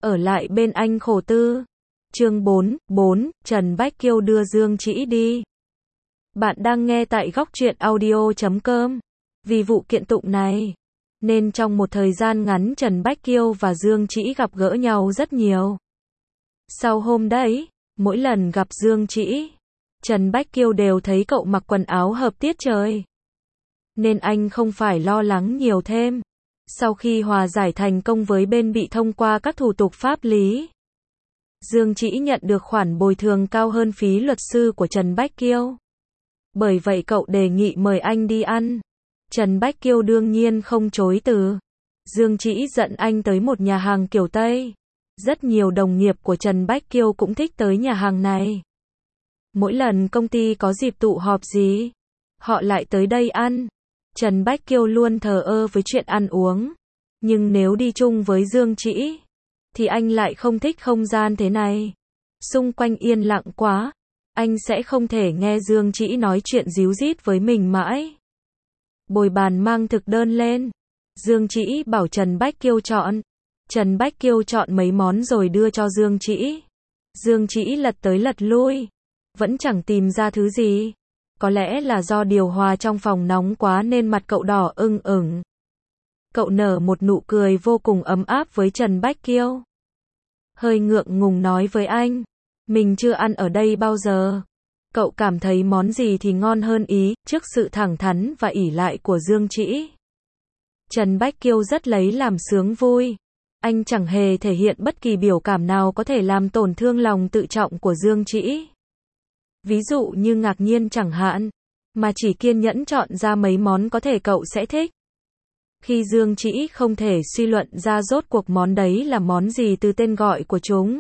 ở lại bên anh khổ tư. Chương 4, Trần Bách Kiêu đưa Dương Trĩ đi. Bạn đang nghe tại Góc Truyện Audio.com. Vì vụ kiện tụng này, nên trong một thời gian ngắn Trần Bách Kiêu và Dương Trĩ gặp gỡ nhau rất nhiều. Sau hôm đấy, mỗi lần gặp Dương Trĩ, Trần Bách Kiêu đều thấy cậu mặc quần áo hợp tiết trời. Nên anh không phải lo lắng nhiều thêm. Sau khi hòa giải thành công với bên bị thông qua các thủ tục pháp lý, Dương Trĩ nhận được khoản bồi thường cao hơn phí luật sư của Trần Bách Kiêu. Bởi vậy cậu đề nghị mời anh đi ăn. Trần Bách Kiêu đương nhiên không chối từ. Dương Trĩ dẫn anh tới một nhà hàng kiểu Tây. Rất nhiều đồng nghiệp của Trần Bách Kiêu cũng thích tới nhà hàng này. Mỗi lần công ty có dịp tụ họp gì, họ lại tới đây ăn. Trần Bách Kiêu luôn thờ ơ với chuyện ăn uống. Nhưng nếu đi chung với Dương Trĩ, thì anh lại không thích không gian thế này. Xung quanh yên lặng quá. Anh sẽ không thể nghe Dương Trĩ nói chuyện díu dít với mình mãi. Bồi bàn mang thực đơn lên. Dương Trĩ bảo Trần Bách Kiêu chọn. Trần Bách Kiêu chọn mấy món rồi đưa cho Dương Trĩ. Dương Trĩ lật tới lật lui, vẫn chẳng tìm ra thứ gì. Có lẽ là do điều hòa trong phòng nóng quá nên mặt cậu đỏ ửng ửng. Cậu nở một nụ cười vô cùng ấm áp với Trần Bách Kiêu. Hơi ngượng ngùng nói với anh, mình chưa ăn ở đây bao giờ. Cậu cảm thấy món gì thì ngon hơn ý, trước sự thẳng thắn và ỷ lại của Dương Trĩ. Trần Bách Kiêu rất lấy làm sướng vui. Anh chẳng hề thể hiện bất kỳ biểu cảm nào có thể làm tổn thương lòng tự trọng của Dương Trĩ. Ví dụ như ngạc nhiên chẳng hạn, mà chỉ kiên nhẫn chọn ra mấy món có thể cậu sẽ thích. Khi Dương Trĩ không thể suy luận ra rốt cuộc món đấy là món gì từ tên gọi của chúng,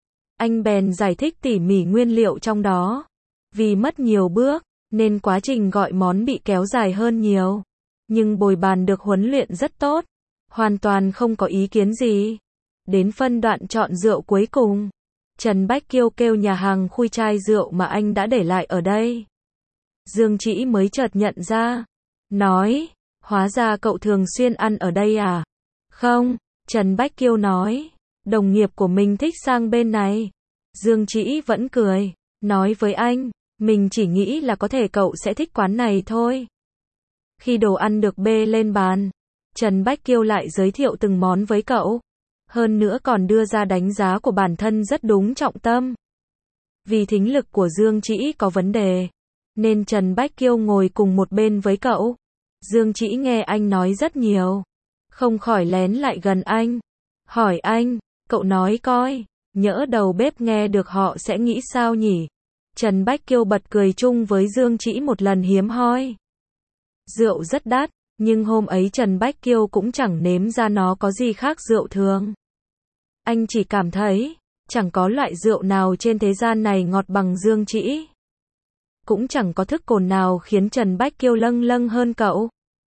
anh bèn giải thích tỉ mỉ nguyên liệu trong đó. Vì mất nhiều bước, nên quá trình gọi món bị kéo dài hơn nhiều. Nhưng bồi bàn được huấn luyện rất tốt, hoàn toàn không có ý kiến gì. Đến phân đoạn chọn rượu cuối cùng, Trần Bách Kiêu kêu nhà hàng khui chai rượu mà anh đã để lại ở đây. Dương Trĩ mới chợt nhận ra, nói, hóa ra cậu thường xuyên ăn ở đây à? Không, Trần Bách Kiêu nói, đồng nghiệp của mình thích sang bên này. Dương Trĩ vẫn cười, nói với anh, mình chỉ nghĩ là có thể cậu sẽ thích quán này thôi. Khi đồ ăn được bê lên bàn, Trần Bách Kiêu lại giới thiệu từng món với cậu. Hơn nữa còn đưa ra đánh giá của bản thân rất đúng trọng tâm. Vì thính lực của Dương Trĩ có vấn đề, nên Trần Bách Kiêu ngồi cùng một bên với cậu. Dương Trĩ nghe anh nói rất nhiều, không khỏi lén lại gần anh. Hỏi anh, cậu nói coi, nhỡ đầu bếp nghe được họ sẽ nghĩ sao nhỉ? Trần Bách Kiêu bật cười chung với Dương Trĩ một lần hiếm hoi. Rượu rất đắt, nhưng hôm ấy Trần Bách Kiêu cũng chẳng nếm ra nó có gì khác rượu thường. Anh chỉ cảm thấy, chẳng có loại rượu nào trên thế gian này ngọt bằng Dương Trĩ. Cũng chẳng có thức cồn nào khiến Trần Bách Kiêu lâng lâng hơn cậu.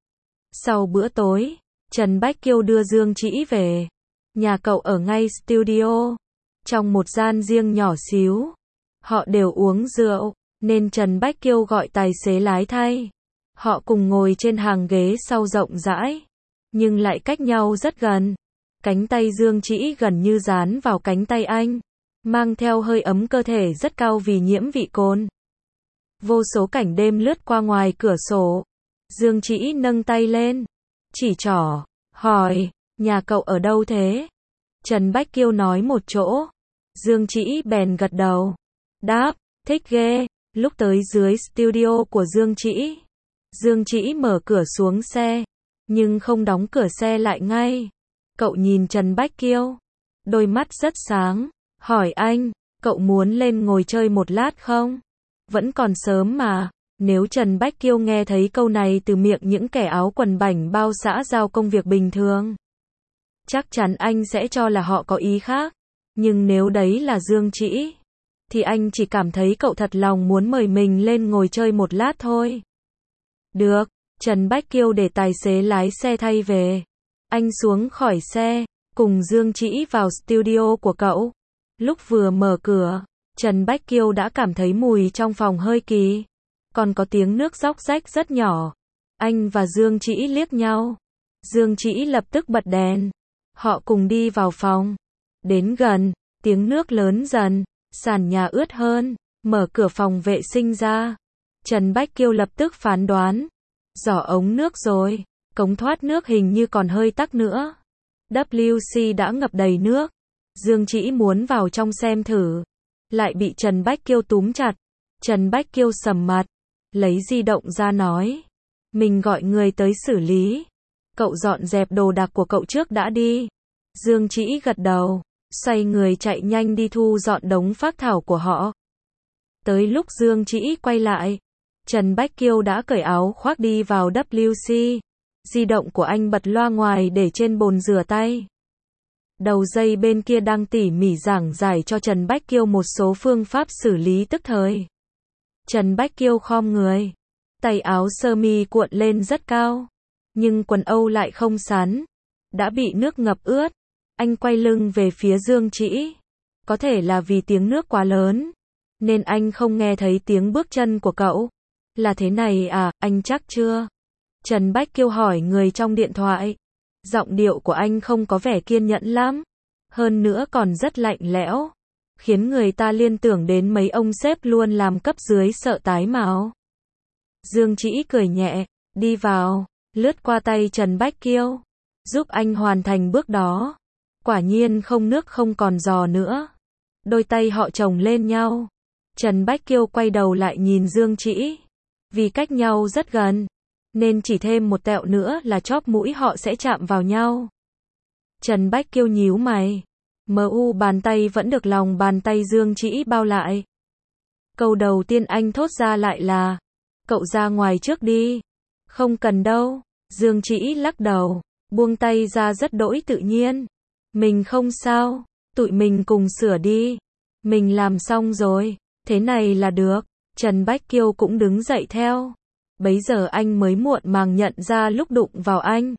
Sau bữa tối, Trần Bách Kiêu đưa Dương Trĩ về. Nhà cậu ở ngay studio, trong một gian riêng nhỏ xíu. Họ đều uống rượu, nên Trần Bách Kiêu gọi tài xế lái thay. Họ cùng ngồi trên hàng ghế sau rộng rãi, nhưng lại cách nhau rất gần. Cánh tay Dương Trĩ gần như dán vào cánh tay anh, mang theo hơi ấm cơ thể rất cao vì nhiễm vị cồn. Vô số cảnh đêm lướt qua ngoài cửa sổ. Dương Trĩ nâng tay lên, chỉ trỏ, hỏi, nhà cậu ở đâu thế? Trần Bách Kiêu nói một chỗ. Dương Trĩ bèn gật đầu, đáp, thích ghê. Lúc tới dưới studio của Dương Trĩ, Dương Trĩ mở cửa xuống xe, nhưng không đóng cửa xe lại ngay. Cậu nhìn Trần Bách Kiêu, đôi mắt rất sáng, hỏi anh, cậu muốn lên ngồi chơi một lát không? Vẫn còn sớm mà. Nếu Trần Bách Kiêu nghe thấy câu này từ miệng những kẻ áo quần bảnh bao xã giao công việc bình thường, chắc chắn anh sẽ cho là họ có ý khác. Nhưng nếu đấy là Dương Trĩ, thì anh chỉ cảm thấy cậu thật lòng muốn mời mình lên ngồi chơi một lát thôi. Được, Trần Bách Kiêu để tài xế lái xe thay về. Anh xuống khỏi xe, cùng Dương Trĩ vào studio của cậu. Lúc vừa mở cửa, Trần Bách Kiêu đã cảm thấy mùi trong phòng hơi kỳ. Còn có tiếng nước róc rách rất nhỏ. Anh và Dương Trĩ liếc nhau. Dương Trĩ lập tức bật đèn. Họ cùng đi vào phòng. Đến gần, tiếng nước lớn dần, sàn nhà ướt hơn, mở cửa phòng vệ sinh ra. Trần Bách Kiêu lập tức phán đoán. Giỏ ống nước rồi, cống thoát nước hình như còn hơi tắc nữa. WC đã ngập đầy nước. Dương Trĩ muốn vào trong xem thử, lại bị Trần Bách Kiêu túm chặt. Trần Bách Kiêu sầm mặt, lấy di động ra nói. Mình gọi người tới xử lý. Cậu dọn dẹp đồ đạc của cậu trước đã đi. Dương Trĩ gật đầu, xoay người chạy nhanh đi thu dọn đống phác thảo của họ. Tới lúc Dương Trĩ quay lại, Trần Bách Kiêu đã cởi áo khoác đi vào WC. Di động của anh bật loa ngoài để trên bồn rửa tay. Đầu dây bên kia đang tỉ mỉ giảng giải cho Trần Bách Kiêu một số phương pháp xử lý tức thời. Trần Bách Kiêu khom người, tay áo sơ mi cuộn lên rất cao, nhưng quần âu lại không sắn, đã bị nước ngập ướt. Anh quay lưng về phía Dương Trĩ. Có thể là vì tiếng nước quá lớn, nên anh không nghe thấy tiếng bước chân của cậu. Là thế này à, anh chắc chưa? Trần Bách Kiêu hỏi người trong điện thoại. Giọng điệu của anh không có vẻ kiên nhẫn lắm, hơn nữa còn rất lạnh lẽo, khiến người ta liên tưởng đến mấy ông sếp luôn làm cấp dưới sợ tái mào. Dương Trĩ cười nhẹ, đi vào, lướt qua tay Trần Bách Kiêu, giúp anh hoàn thành bước đó. Quả nhiên không nước không còn giò nữa. Đôi tay họ chồng lên nhau. Trần Bách Kiêu quay đầu lại nhìn Dương Trĩ. Vì cách nhau rất gần, nên chỉ thêm một tẹo nữa là chóp mũi họ sẽ chạm vào nhau. Trần Bách Kiêu nhíu mày. Bàn tay vẫn được lòng bàn tay Dương Trĩ bao lại. Câu đầu tiên anh thốt ra lại là, cậu ra ngoài trước đi. Không cần đâu. Dương Trĩ lắc đầu, buông tay ra rất đỗi tự nhiên. Mình không sao, tụi mình cùng sửa đi. Mình làm xong rồi, thế này là được. Trần Bách Kiêu cũng đứng dậy theo. Bấy giờ anh mới muộn màng nhận ra lúc đụng vào anh.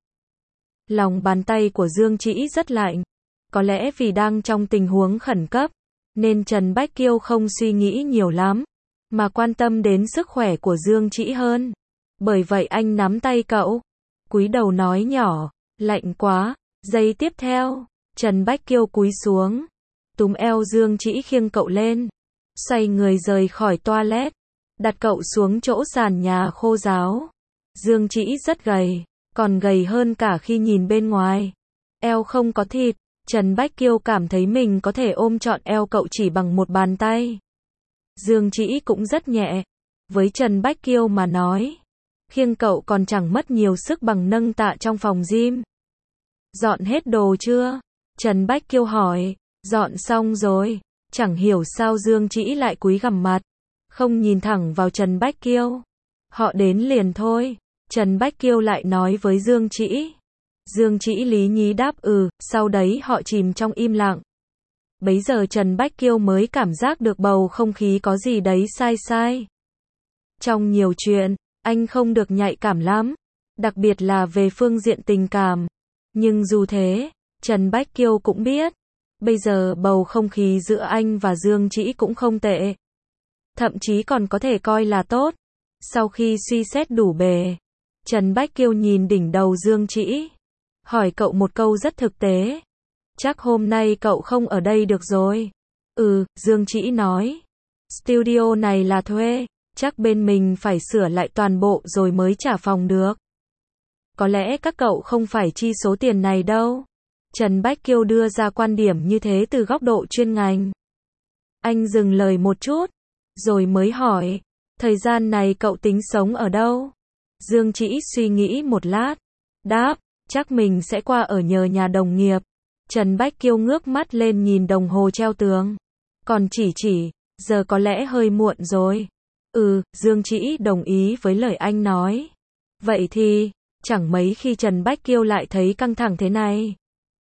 Lòng bàn tay của Dương Trĩ rất lạnh. Có lẽ vì đang trong tình huống khẩn cấp, nên Trần Bách Kiêu không suy nghĩ nhiều lắm, mà quan tâm đến sức khỏe của Dương Trĩ hơn. Bởi vậy anh nắm tay cậu, cúi đầu nói nhỏ, lạnh quá. Giây tiếp theo, Trần Bách Kiêu cúi xuống, túm eo Dương Trĩ khiêng cậu lên, xoay người rời khỏi toilet, đặt cậu xuống chỗ sàn nhà khô ráo. Dương Trĩ rất gầy, còn gầy hơn cả khi nhìn bên ngoài. Eo không có thịt, Trần Bách Kiêu cảm thấy mình có thể ôm trọn eo cậu chỉ bằng một bàn tay. Dương Trĩ cũng rất nhẹ. Với Trần Bách Kiêu mà nói, khiêng cậu còn chẳng mất nhiều sức bằng nâng tạ trong phòng gym. Dọn hết đồ chưa? Trần Bách Kiêu hỏi. Dọn xong rồi. Chẳng hiểu sao Dương Trĩ lại cúi gằm mặt, không nhìn thẳng vào Trần Bách Kiêu. Họ đến liền thôi. Trần Bách Kiêu lại nói với Dương Trĩ. Dương Trĩ lý nhí đáp sau đấy họ chìm trong im lặng. Bấy giờ Trần Bách Kiêu mới cảm giác được bầu không khí có gì đấy sai sai. Trong nhiều chuyện, anh không được nhạy cảm lắm, đặc biệt là về phương diện tình cảm. Nhưng dù thế, Trần Bách Kiêu cũng biết, bây giờ bầu không khí giữa anh và Dương Trĩ cũng không tệ. Thậm chí còn có thể coi là tốt. Sau khi suy xét đủ bề, Trần Bách Kiêu nhìn đỉnh đầu Dương Trĩ, hỏi cậu một câu rất thực tế. Chắc hôm nay cậu không ở đây được rồi. Dương Trĩ nói. Studio này là thuê, chắc bên mình phải sửa lại toàn bộ rồi mới trả phòng được. Có lẽ các cậu không phải chi số tiền này đâu. Trần Bách Kiêu đưa ra quan điểm như thế từ góc độ chuyên ngành. Anh dừng lời một chút, rồi mới hỏi, thời gian này cậu tính sống ở đâu? Dương Trĩ suy nghĩ một lát, đáp, chắc mình sẽ qua ở nhờ nhà đồng nghiệp. Trần Bách Kiêu ngước mắt lên nhìn đồng hồ treo tường. Còn chỉ, giờ có lẽ hơi muộn rồi. Dương Trĩ đồng ý với lời anh nói. Vậy thì, chẳng mấy khi Trần Bách Kiêu lại thấy căng thẳng thế này.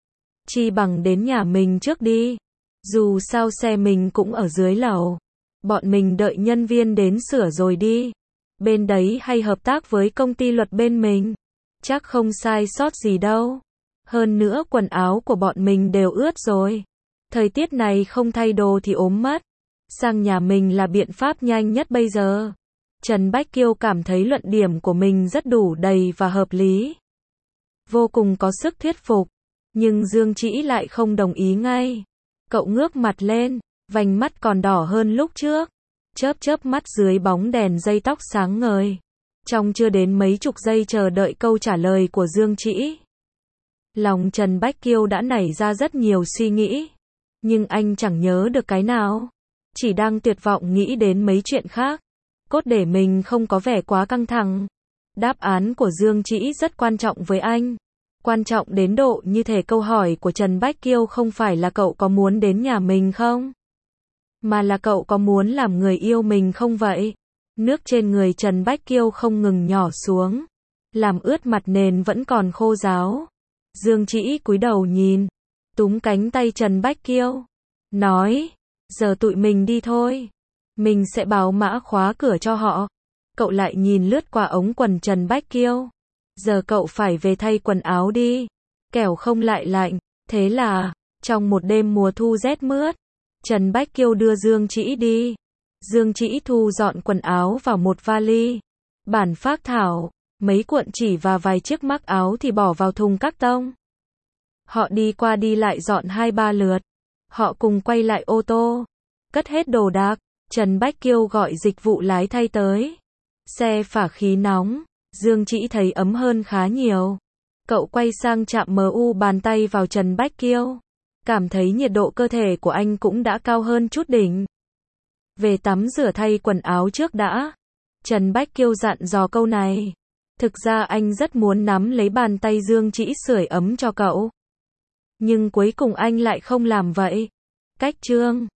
Chi bằng đến nhà mình trước đi. Dù sao xe mình cũng ở dưới lầu. Bọn mình đợi nhân viên đến sửa rồi đi. Bên đấy hay hợp tác với công ty luật bên mình. Chắc không sai sót gì đâu. Hơn nữa quần áo của bọn mình đều ướt rồi. Thời tiết này không thay đồ thì ốm mất. Sang nhà mình là biện pháp nhanh nhất bây giờ. Trần Bách Kiêu cảm thấy luận điểm của mình rất đủ đầy và hợp lý. Vô cùng có sức thuyết phục. Nhưng Dương Trĩ lại không đồng ý ngay. Cậu ngước mặt lên, vành mắt còn đỏ hơn lúc trước. Chớp chớp mắt dưới bóng đèn dây tóc sáng ngời. Trong chưa đến mấy chục giây chờ đợi câu trả lời của Dương Trĩ, lòng Trần Bách Kiêu đã nảy ra rất nhiều suy nghĩ. Nhưng anh chẳng nhớ được cái nào. Chỉ đang tuyệt vọng nghĩ đến mấy chuyện khác. Cốt để mình không có vẻ quá căng thẳng. Đáp án của Dương Trĩ rất quan trọng với anh. Quan trọng đến độ như thể câu hỏi của Trần Bách Kiêu không phải là cậu có muốn đến nhà mình không? Mà là cậu có muốn làm người yêu mình không vậy? Nước trên người Trần Bách Kiêu không ngừng nhỏ xuống. Làm ướt mặt nền vẫn còn khô ráo. Dương Trĩ cúi đầu nhìn. Túm cánh tay Trần Bách Kiêu. Nói. Giờ tụi mình đi thôi. Mình sẽ báo mã khóa cửa cho họ. Cậu lại nhìn lướt qua ống quần Trần Bách Kiêu. Giờ cậu phải về thay quần áo đi. Kẻo không lại lạnh. Thế là, trong một đêm mùa thu rét mướt, Trần Bách Kiêu đưa Dương Trĩ đi. Dương Trĩ thu dọn quần áo vào một vali. Bản phác thảo, mấy cuộn chỉ và vài chiếc mác áo thì bỏ vào thùng các tông. Họ đi qua đi lại dọn 2-3 lượt. Họ cùng quay lại ô tô. Cất hết đồ đạc. Trần Bách Kiêu gọi dịch vụ lái thay tới. Xe phả khí nóng. Dương Trĩ thấy ấm hơn khá nhiều. Cậu quay sang chạm MU bàn tay vào Trần Bách Kiêu. Cảm thấy nhiệt độ cơ thể của anh cũng đã cao hơn chút đỉnh. Về tắm rửa thay quần áo trước đã. Trần Bách Kiêu dặn dò câu này. Thực ra anh rất muốn nắm lấy bàn tay Dương Trĩ sưởi ấm cho cậu. Nhưng cuối cùng anh lại không làm vậy. Cách chương